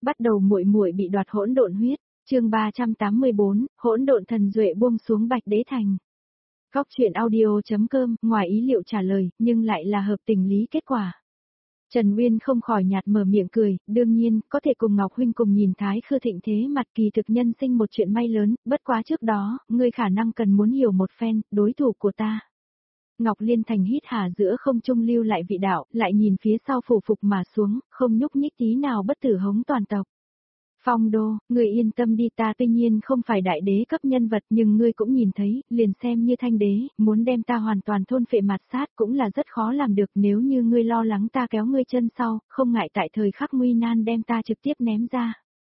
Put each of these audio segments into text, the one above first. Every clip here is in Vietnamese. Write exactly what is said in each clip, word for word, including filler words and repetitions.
Bắt đầu muội muội bị đoạt hỗn độn huyết, chương ba trăm tám mươi bốn, hỗn độn thần duệ buông xuống Bạch Đế Thành. Góc truyện audio.com, ngoài ý liệu trả lời, nhưng lại là hợp tình lý kết quả. Trần Nguyên không khỏi nhạt mở miệng cười, đương nhiên, có thể cùng Ngọc Huynh cùng nhìn Thái Khư thịnh thế mặt kỳ thực nhân sinh một chuyện may lớn, bất quá trước đó, ngươi khả năng cần muốn hiểu một phen, đối thủ của ta. Ngọc Liên Thành hít hà giữa không trung lưu lại vị đạo, lại nhìn phía sau phủ phục mà xuống, không nhúc nhích tí nào bất tử hống toàn tộc. Phong Đô, ngươi yên tâm đi, ta tuy nhiên không phải đại đế cấp nhân vật nhưng ngươi cũng nhìn thấy, liền xem như thanh đế, muốn đem ta hoàn toàn thôn phệ mạt sát cũng là rất khó làm được, nếu như ngươi lo lắng ta kéo ngươi chân sau, không ngại tại thời khắc nguy nan đem ta trực tiếp ném ra.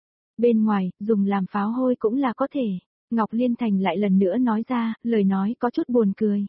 Bên ngoài, dùng làm pháo hôi cũng là có thể. Ngọc Liên Thành lại lần nữa nói ra, lời nói có chút buồn cười.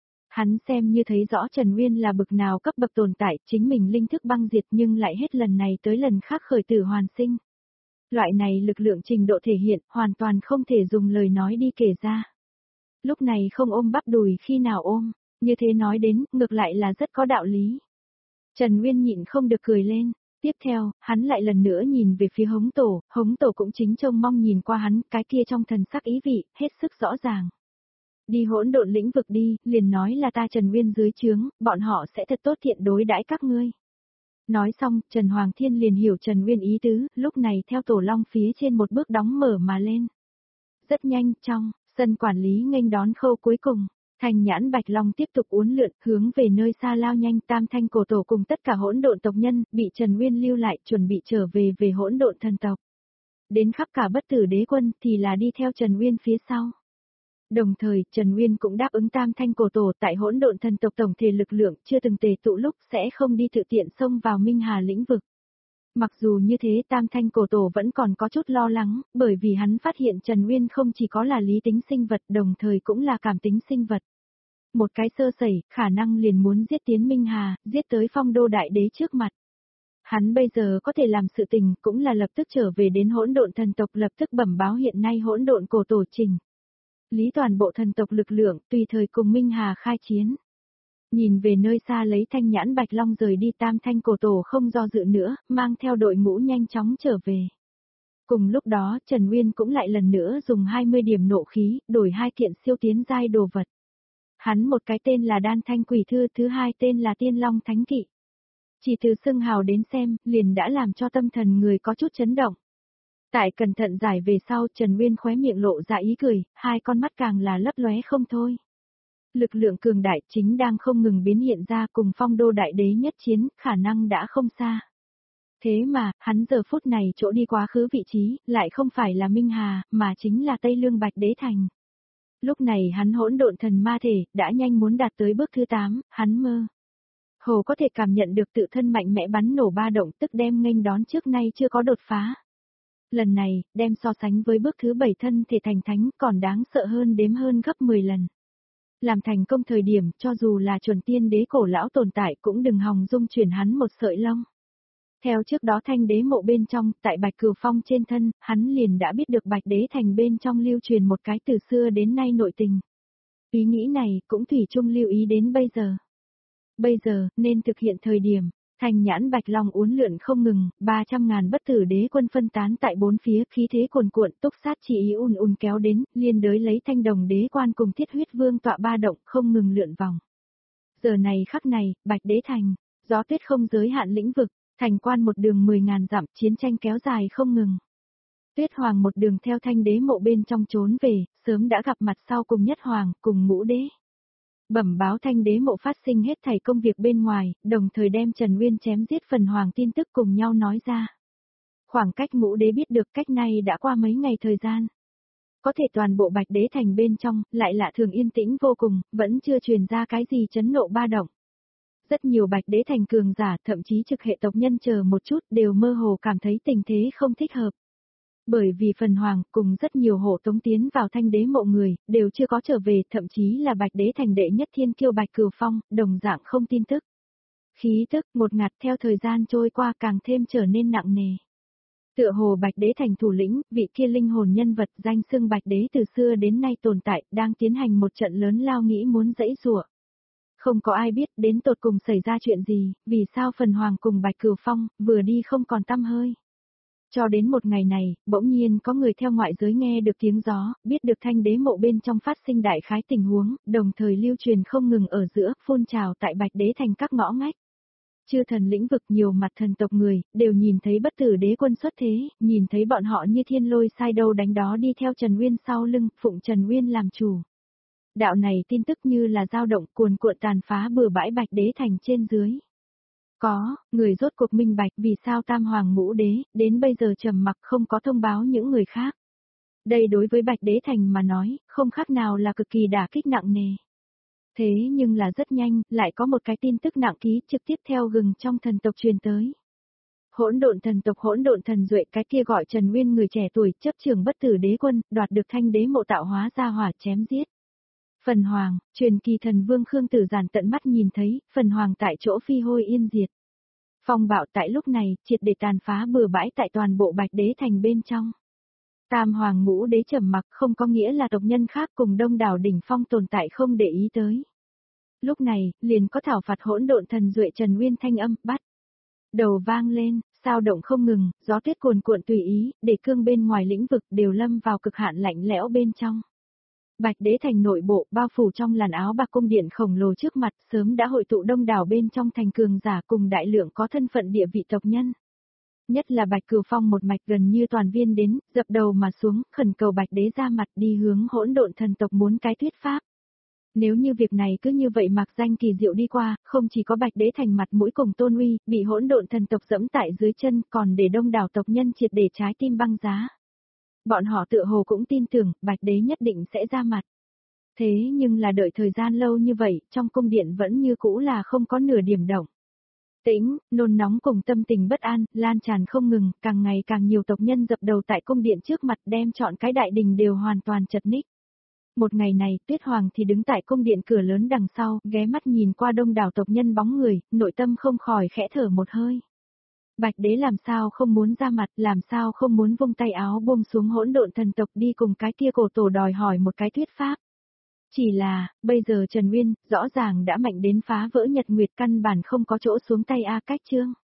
Hắn xem như thấy rõ Trần Nguyên là bực nào cấp bậc tồn tại, chính mình linh thức băng diệt nhưng lại hết lần này tới lần khác khởi tử hoàn sinh. Loại này lực lượng trình độ thể hiện, hoàn toàn không thể dùng lời nói đi kể ra. Lúc này không ôm bắp đùi khi nào ôm, như thế nói đến, ngược lại là rất có đạo lý. Trần Nguyên nhịn không được cười lên, tiếp theo, hắn lại lần nữa nhìn về phía Hống Tổ, Hống Tổ cũng chính trông mong nhìn qua hắn, cái kia trong thần sắc ý vị, hết sức rõ ràng. Đi hỗn độn lĩnh vực đi, liền nói là ta Trần Nguyên dưới trướng, bọn họ sẽ thật tốt thiện đối đãi các ngươi. Nói xong, Trần Hoàng Thiên liền hiểu Trần Nguyên ý tứ, lúc này theo tổ long phía trên một bước đóng mở mà lên. Rất nhanh, trong sân quản lý nghênh đón khâu cuối cùng, Thanh Nhãn Bạch Long tiếp tục uốn lượn, hướng về nơi xa lao nhanh. Tam Thanh Cổ Tổ cùng tất cả hỗn độn tộc nhân, bị Trần Nguyên lưu lại, chuẩn bị trở về về hỗn độn thần tộc. Đến khắp cả bất tử đế quân, thì là đi theo Trần Nguyên phía sau. Đồng thời, Trần Nguyên cũng đáp ứng Tam Thanh Cổ Tổ tại hỗn độn thần tộc tổng thể lực lượng chưa từng tề tụ lúc sẽ không đi tự tiện xông vào Minh Hà lĩnh vực. Mặc dù như thế Tam Thanh Cổ Tổ vẫn còn có chút lo lắng, bởi vì hắn phát hiện Trần Nguyên không chỉ có là lý tính sinh vật đồng thời cũng là cảm tính sinh vật. Một cái sơ sẩy, khả năng liền muốn giết tiến Minh Hà, giết tới Phong Đô Đại Đế trước mặt. Hắn bây giờ có thể làm sự tình cũng là lập tức trở về đến hỗn độn thần tộc, lập tức bẩm báo hiện nay hỗn độn cổ tổ trình. Lý toàn bộ thần tộc lực lượng, tùy thời cùng Minh Hà khai chiến. Nhìn về nơi xa lấy Thanh Nhãn Bạch Long rời đi, Tam Thanh Cổ Tổ không do dự nữa, mang theo đội ngũ nhanh chóng trở về. Cùng lúc đó, Trần Nguyên cũng lại lần nữa dùng hai mươi điểm nộ khí, đổi hai kiện siêu tiến giai đồ vật. Hắn một cái tên là Đan Thanh Quỷ Thư, thứ hai tên là Tiên Long Thánh Kỵ. Chỉ từ xưng hào đến xem, liền đã làm cho tâm thần người có chút chấn động. Tại cẩn thận giải về sau, Trần Nguyên khóe miệng lộ ra ý cười, hai con mắt càng là lấp lóe không thôi. Lực lượng cường đại chính đang không ngừng biến hiện ra, cùng Phong Đô Đại Đế nhất chiến, khả năng đã không xa. Thế mà, hắn giờ phút này chỗ đi quá khứ vị trí, lại không phải là Minh Hà, mà chính là Tây Lương Bạch Đế Thành. Lúc này hắn hỗn độn thần ma thể, đã nhanh muốn đạt tới bước thứ tám, hắn mơ hồ có thể cảm nhận được tự thân mạnh mẽ bắn nổ ba động, tức đem nghênh đón trước nay chưa có đột phá. Lần này, đem so sánh với bước thứ bảy thân thể thành thánh còn đáng sợ hơn đếm hơn gấp mười lần. Làm thành công thời điểm, cho dù là chuẩn tiên đế cổ lão tồn tại cũng đừng hòng dung chuyển hắn một sợi lông. Theo trước đó thanh đế mộ bên trong, tại Bạch Cửu Phong trên thân, hắn liền đã biết được Bạch Đế Thành bên trong lưu truyền một cái từ xưa đến nay nội tình. Ý nghĩ này cũng thủy chung lưu ý đến bây giờ. Bây giờ, nên thực hiện thời điểm. Thanh Nhãn Bạch Long uốn lượn không ngừng, ba trăm ngàn bất tử đế quân phân tán tại bốn phía, khí thế cuồn cuộn, túc sát chỉ ý ùn ùn kéo đến, liên đới lấy Thanh Đồng Đế Quan cùng Thiết Huyết Vương tọa ba động, không ngừng lượn vòng. Giờ này khắc này, Bạch Đế Thành, gió tuyết không giới hạn lĩnh vực, thành quan một đường mười ngàn dặm, chiến tranh kéo dài không ngừng. Tuyết Hoàng một đường theo Thanh Đế mộ bên trong trốn về, sớm đã gặp mặt sau cùng Nhất Hoàng, cùng Ngũ Đế. Bẩm báo Thanh Đế mộ phát sinh hết thảy công việc bên ngoài, đồng thời đem Trần Nguyên chém giết phần hoàng tin tức cùng nhau nói ra. Khoảng cách Ngũ Đế biết được cách này đã qua mấy ngày thời gian. Có thể toàn bộ Bạch Đế Thành bên trong, lại lạ thường yên tĩnh vô cùng, vẫn chưa truyền ra cái gì chấn nộ ba động. Rất nhiều Bạch Đế Thành cường giả, thậm chí trực hệ tộc nhân chờ một chút đều mơ hồ cảm thấy tình thế không thích hợp. Bởi vì phần hoàng cùng rất nhiều hộ tống tiến vào Thanh Đế mộ người, đều chưa có trở về, thậm chí là Bạch Đế Thành đệ nhất thiên kiêu Bạch Cửu Phong, đồng dạng không tin tức. Khí tức một ngạt theo thời gian trôi qua càng thêm trở nên nặng nề. Tựa hồ Bạch Đế Thành thủ lĩnh, vị kia linh hồn nhân vật danh xưng Bạch Đế từ xưa đến nay tồn tại, đang tiến hành một trận lớn lao nghĩ muốn dẫy rủa. Không có ai biết đến tột cùng xảy ra chuyện gì, vì sao phần hoàng cùng Bạch Cửu Phong vừa đi không còn tăm hơi. Cho đến một ngày này, bỗng nhiên có người theo ngoại giới nghe được tiếng gió, biết được thanh đế mộ bên trong phát sinh đại khái tình huống, đồng thời lưu truyền không ngừng ở giữa, phun trào tại Bạch Đế thành các ngõ ngách. Chư thần lĩnh vực nhiều mặt thần tộc người, đều nhìn thấy bất tử đế quân xuất thế, nhìn thấy bọn họ như thiên lôi sai đâu đánh đó đi theo Trần Uyên sau lưng, phụng Trần Uyên làm chủ. Đạo này tin tức như là dao động cuồn cuộn tàn phá bừa bãi Bạch Đế thành trên dưới. Có, người rốt cuộc minh bạch vì sao Tam Hoàng Ngũ Đế, đến bây giờ trầm mặc không có thông báo những người khác. Đây đối với Bạch Đế thành mà nói, không khác nào là cực kỳ đả kích nặng nề. Thế nhưng là rất nhanh, lại có một cái tin tức nặng ký trực tiếp theo gừng trong thần tộc truyền tới. Hỗn độn thần tộc hỗn độn thần duệ cái kia gọi Trần Uyên người trẻ tuổi chấp trường bất tử đế quân, đoạt được thanh đế mộ tạo hóa ra hỏa chém giết. Phần Hoàng, truyền kỳ thần vương Khương Tử Giản tận mắt nhìn thấy, Phần Hoàng tại chỗ phi hôi yên diệt. Phong bạo tại lúc này, triệt để tàn phá bừa bãi tại toàn bộ Bạch Đế thành bên trong. Tam Hoàng Ngũ Đế trầm mặc không có nghĩa là tộc nhân khác cùng đông đảo đỉnh phong tồn tại không để ý tới. Lúc này, liền có thảo phạt hỗn độn thần duệ Trần Uyên thanh âm, bắt. Đầu vang lên, sao động không ngừng, gió tuyết cuồn cuộn tùy ý, để cương bên ngoài lĩnh vực đều lâm vào cực hạn lạnh lẽo bên trong. Bạch Đế thành nội bộ, bao phủ trong làn áo bạc cung điện khổng lồ trước mặt, sớm đã hội tụ đông đảo bên trong thành cường giả cùng đại lượng có thân phận địa vị tộc nhân. Nhất là Bạch Cửu Phong một mạch gần như toàn viên đến, dập đầu mà xuống, khẩn cầu Bạch Đế ra mặt đi hướng hỗn độn thần tộc muốn cái thuyết pháp. Nếu như việc này cứ như vậy mặc danh kỳ diệu đi qua, không chỉ có Bạch Đế thành mặt mũi cùng tôn uy, bị hỗn độn thần tộc dẫm tại dưới chân, còn để đông đảo tộc nhân triệt để trái tim băng giá. Bọn họ tựa hồ cũng tin tưởng, Bạch Đế nhất định sẽ ra mặt. Thế nhưng là đợi thời gian lâu như vậy, trong cung điện vẫn như cũ là không có nửa điểm động. Tĩnh, nôn nóng cùng tâm tình bất an, lan tràn không ngừng, càng ngày càng nhiều tộc nhân dập đầu tại cung điện trước mặt đem chọn cái đại đình đều hoàn toàn chật ních. Một ngày này, Tuyết Hoàng thì đứng tại cung điện cửa lớn đằng sau, ghé mắt nhìn qua đông đảo tộc nhân bóng người, nội tâm không khỏi khẽ thở một hơi. Bạch Đế làm sao không muốn ra mặt, làm sao không muốn vung tay áo buông xuống hỗn độn thần tộc đi cùng cái kia cổ tổ đòi hỏi một cái thuyết pháp. Chỉ là, bây giờ Trần Uyên, rõ ràng đã mạnh đến phá vỡ nhật nguyệt căn bản không có chỗ xuống tay a cách chương.